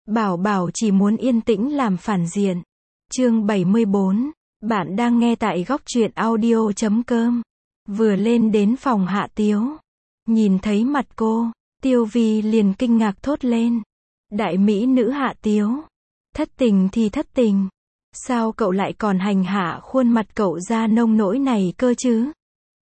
Bảo Bảo chỉ muốn yên tĩnh làm phản diện. Chương 74. Bạn đang nghe tại góc truyện audio.com. Vừa lên đến phòng Hạ Tiếu, nhìn thấy mặt cô, Tiêu Vi liền kinh ngạc thốt lên. Đại mỹ nữ Hạ Tiếu. Thất tình thì thất tình. Sao cậu lại còn hành hạ khuôn mặt cậu ra nông nỗi này cơ chứ?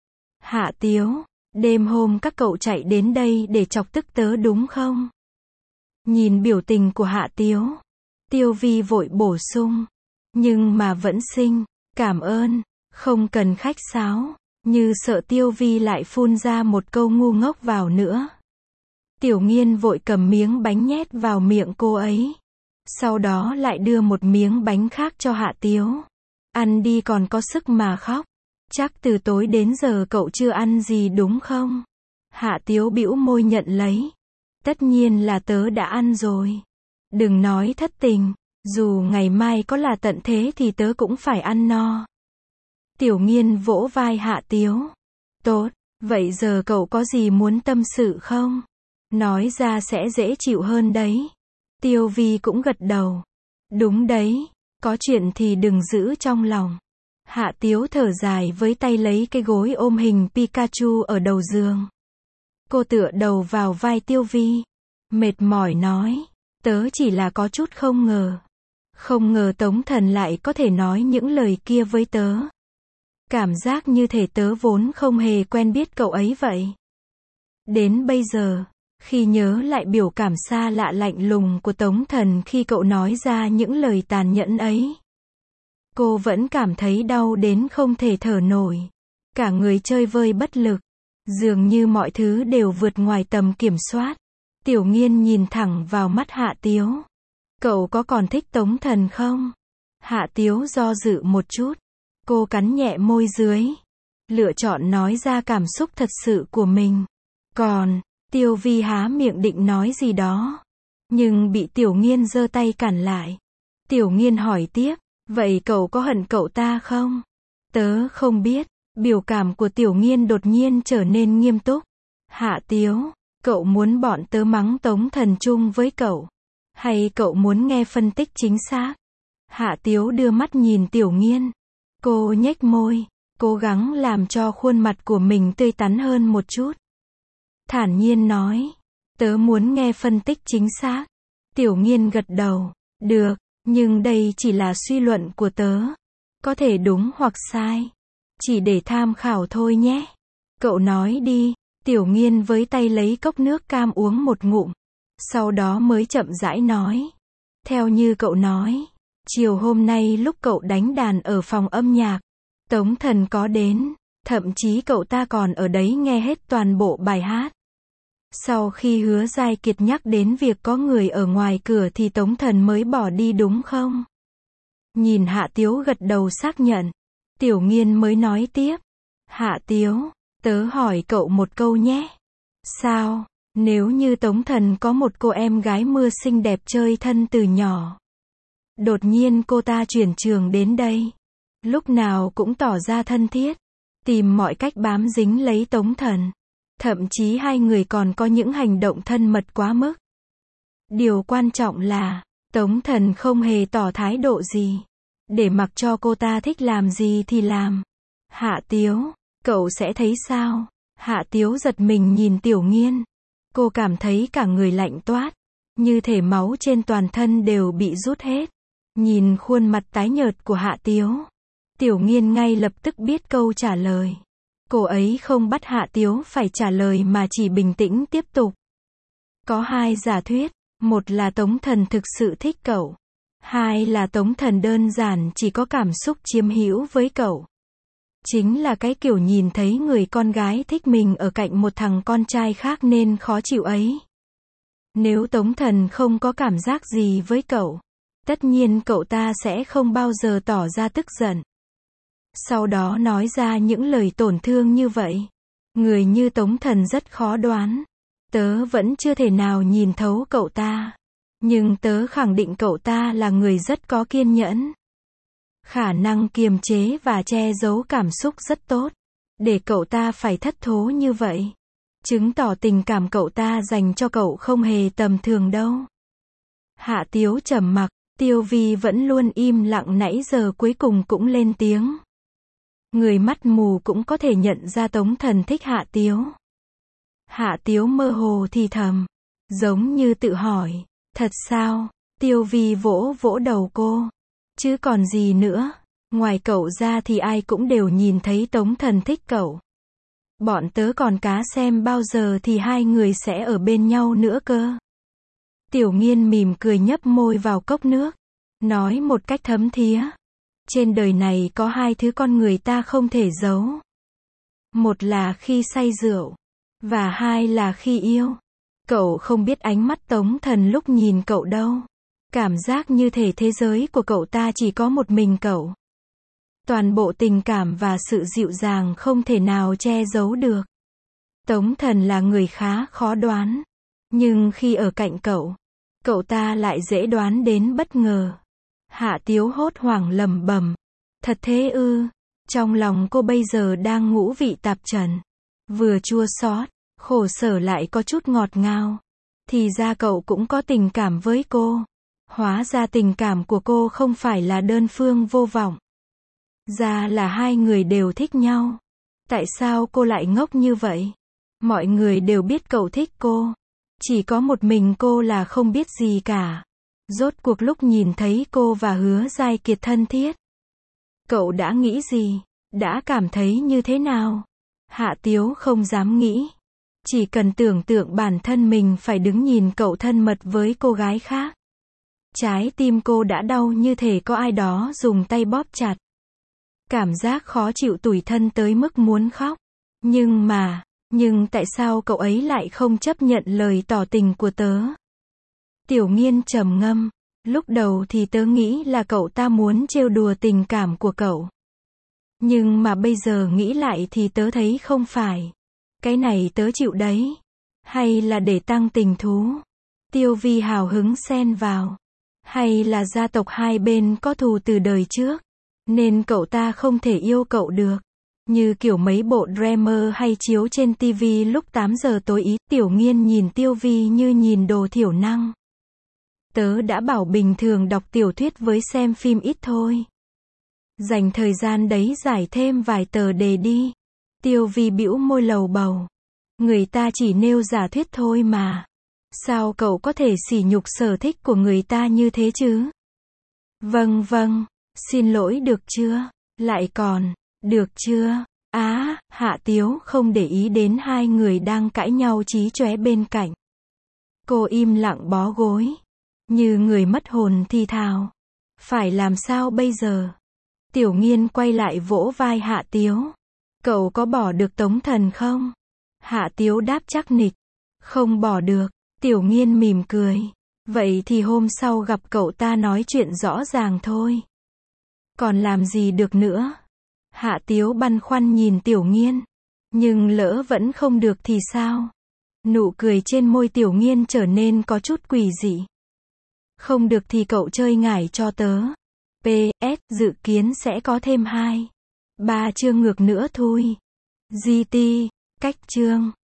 Hạ Tiếu, đêm hôm các cậu chạy đến đây để chọc tức tớ đúng không? Nhìn biểu tình của Hạ Tiếu, Tiêu Vi vội bổ sung. Nhưng mà vẫn xinh, cảm ơn, không cần khách sáo, như sợ Tiêu Vi lại phun ra một câu ngu ngốc vào nữa. Tiểu Nghiên vội cầm miếng bánh nhét vào miệng cô ấy. Sau đó lại đưa một miếng bánh khác cho Hạ Tiếu. Ăn đi còn có sức mà khóc. Chắc từ tối đến giờ cậu chưa ăn gì đúng không? Hạ Tiếu bĩu môi nhận lấy. Tất nhiên là tớ đã ăn rồi. Đừng nói thất tình, dù ngày mai có là tận thế thì tớ cũng phải ăn no. Tiểu Nghiên vỗ vai Hạ Tiếu. Tốt, vậy giờ cậu có gì muốn tâm sự không? Nói ra sẽ dễ chịu hơn đấy. Tiêu Vi cũng gật đầu. Đúng đấy, có chuyện thì đừng giữ trong lòng. Hạ Tiếu thở dài với tay lấy cái gối ôm hình Pikachu ở đầu giường. Cô tựa đầu vào vai Tiêu Vi. Mệt mỏi nói. Tớ chỉ là có chút không ngờ. Không ngờ Tống Thần lại có thể nói những lời kia với tớ. Cảm giác như thể tớ vốn không hề quen biết cậu ấy vậy. Đến bây giờ, khi nhớ lại biểu cảm xa lạ lạnh lùng của Tống Thần khi cậu nói ra những lời tàn nhẫn ấy, cô vẫn cảm thấy đau đến không thể thở nổi. Cả người chơi vơi bất lực. Dường như mọi thứ đều vượt ngoài tầm kiểm soát. Tiểu Nghiên nhìn thẳng vào mắt Hạ Tiếu. Cậu có còn thích Tống Thần không? Hạ Tiếu do dự một chút. Cô cắn nhẹ môi dưới. Lựa chọn nói ra cảm xúc thật sự của mình. Còn, Tiêu Vi há miệng định nói gì đó. Nhưng bị Tiểu Nghiên giơ tay cản lại. Tiểu Nghiên hỏi tiếp. Vậy cậu có hận cậu ta không? Tớ không biết. Biểu cảm của Tiểu Nghiên đột nhiên trở nên nghiêm túc. Hạ Tiếu, cậu muốn bọn tớ mắng Tống Thần chung với cậu? Hay cậu muốn nghe phân tích chính xác? Hạ Tiếu đưa mắt nhìn Tiểu Nghiên. Cô nhếch môi, cố gắng làm cho khuôn mặt của mình tươi tắn hơn một chút. Thản nhiên nói. Tớ muốn nghe phân tích chính xác. Tiểu Nghiên gật đầu. Được, nhưng đây chỉ là suy luận của tớ. Có thể đúng hoặc sai. Chỉ để tham khảo thôi nhé. Cậu nói đi. Tiểu Nghiên với tay lấy cốc nước cam uống một ngụm. Sau đó mới chậm rãi nói. Theo như cậu nói, chiều hôm nay lúc cậu đánh đàn ở phòng âm nhạc, Tống Thần có đến, thậm chí cậu ta còn ở đấy nghe hết toàn bộ bài hát. Sau khi Hứa Giai Kiệt nhắc đến việc có người ở ngoài cửa thì Tống Thần mới bỏ đi đúng không? Nhìn Hạ Tiếu gật đầu xác nhận. Tiểu Nghiên mới nói tiếp. Hạ Tiếu, tớ hỏi cậu một câu nhé. Sao, nếu như Tống Thần có một cô em gái mưa xinh đẹp chơi thân từ nhỏ. Đột nhiên cô ta chuyển trường đến đây. Lúc nào cũng tỏ ra thân thiết. Tìm mọi cách bám dính lấy Tống Thần. Thậm chí hai người còn có những hành động thân mật quá mức. Điều quan trọng là, Tống Thần không hề tỏ thái độ gì. Để mặc cho cô ta thích làm gì thì làm. Hạ Tiếu, cậu sẽ thấy sao? Hạ Tiếu giật mình nhìn Tiểu Nghiên. Cô cảm thấy cả người lạnh toát. Như thể máu trên toàn thân đều bị rút hết. Nhìn khuôn mặt tái nhợt của Hạ Tiếu. Tiểu Nghiên ngay lập tức biết câu trả lời. Cô ấy không bắt Hạ Tiếu phải trả lời mà chỉ bình tĩnh tiếp tục. Có hai giả thuyết. Một là Tống Thần thực sự thích cậu. Hai là Tống Thần đơn giản chỉ có cảm xúc chiếm hữu với cậu. Chính là cái kiểu nhìn thấy người con gái thích mình ở cạnh một thằng con trai khác nên khó chịu ấy. Nếu Tống Thần không có cảm giác gì với cậu, tất nhiên cậu ta sẽ không bao giờ tỏ ra tức giận. Sau đó nói ra những lời tổn thương như vậy. Người như Tống Thần rất khó đoán. Tớ vẫn chưa thể nào nhìn thấu cậu ta. Nhưng tớ khẳng định cậu ta là người rất có kiên nhẫn. Khả năng kiềm chế và che giấu cảm xúc rất tốt. Để cậu ta phải thất thố như vậy. Chứng tỏ tình cảm cậu ta dành cho cậu không hề tầm thường đâu. Hạ Tiếu trầm mặc, Tiêu Vi vẫn luôn im lặng nãy giờ cuối cùng cũng lên tiếng. Người mắt mù cũng có thể nhận ra Tống Thần thích Hạ Tiếu. Hạ Tiếu mơ hồ thì thầm, giống như tự hỏi, thật sao? Tiêu Vi vỗ vỗ đầu cô. Chứ còn gì nữa, ngoài cậu ra thì ai cũng đều nhìn thấy Tống Thần thích cậu. Bọn tớ còn cá xem bao giờ thì hai người sẽ ở bên nhau nữa cơ. Tiểu Nghiên mỉm cười nhấp môi vào cốc nước, nói một cách thấm thía. Trên đời này có hai thứ con người ta không thể giấu. Một là khi say rượu, và hai là khi yêu. Cậu không biết ánh mắt Tống Thần lúc nhìn cậu đâu. Cảm giác như thể thế giới của cậu ta chỉ có một mình cậu. Toàn bộ tình cảm và sự dịu dàng không thể nào che giấu được. Tống Thần là người khá khó đoán. Nhưng khi ở cạnh cậu, cậu ta lại dễ đoán đến bất ngờ. Hạ Tiếu hốt hoảng lẩm bẩm. Thật thế ư? Trong lòng cô bây giờ đang ngũ vị tạp trần. Vừa chua xót, khổ sở lại có chút ngọt ngào. Thì ra cậu cũng có tình cảm với cô. Hóa ra tình cảm của cô không phải là đơn phương vô vọng. Ra là hai người đều thích nhau. Tại sao cô lại ngốc như vậy? Mọi người đều biết cậu thích cô. Chỉ có một mình cô là không biết gì cả. Rốt cuộc lúc nhìn thấy cô và Hứa Giai Kiệt thân thiết, cậu đã nghĩ gì? Đã cảm thấy như thế nào? Hạ Tiếu không dám nghĩ. Chỉ cần tưởng tượng bản thân mình phải đứng nhìn cậu thân mật với cô gái khác. Trái tim cô đã đau như thể có ai đó dùng tay bóp chặt. Cảm giác khó chịu tủi thân tới mức muốn khóc. Nhưng tại sao cậu ấy lại không chấp nhận lời tỏ tình của tớ? Tiểu Nghiên trầm ngâm. Lúc đầu thì tớ nghĩ là cậu ta muốn trêu đùa tình cảm của cậu. Nhưng mà bây giờ nghĩ lại thì tớ thấy không phải. Cái này tớ chịu đấy. Hay là để tăng tình thú? Tiêu Vi hào hứng xen vào. Hay là gia tộc hai bên có thù từ đời trước, nên cậu ta không thể yêu cậu được. Như kiểu mấy bộ drama hay chiếu trên TV lúc 8 giờ tối ý. Tiểu Nghiên nhìn Tiêu Vi như nhìn đồ thiểu năng. Tớ đã bảo bình thường đọc tiểu thuyết với xem phim ít thôi. Dành thời gian đấy giải thêm vài tờ đề đi. Tiêu Vi bĩu môi lầu bầu. Người ta chỉ nêu giả thuyết thôi mà. Sao cậu có thể sỉ nhục sở thích của người ta như thế chứ? Vâng, xin lỗi được chưa? Lại còn, được chưa? Hạ Tiếu không để ý đến hai người đang cãi nhau chí chóe bên cạnh. Cô im lặng bó gối, như người mất hồn thì thào. Phải làm sao bây giờ? Tiểu Nghiên quay lại vỗ vai Hạ Tiếu. Cậu có bỏ được Tống Thần không? Hạ Tiếu đáp chắc nịch. Không bỏ được. Tiểu Nghiên mỉm cười. Vậy thì hôm sau gặp cậu ta nói chuyện rõ ràng thôi. Còn làm gì được nữa? Hạ Tiếu băn khoăn nhìn Tiểu Nghiên. Nhưng lỡ vẫn không được thì sao? Nụ cười trên môi Tiểu Nghiên trở nên có chút quỷ dị. Không được thì cậu chơi ngải cho tớ. PS, dự kiến sẽ có thêm 2, 3 chương ngược nữa thôi. GT, cách chương.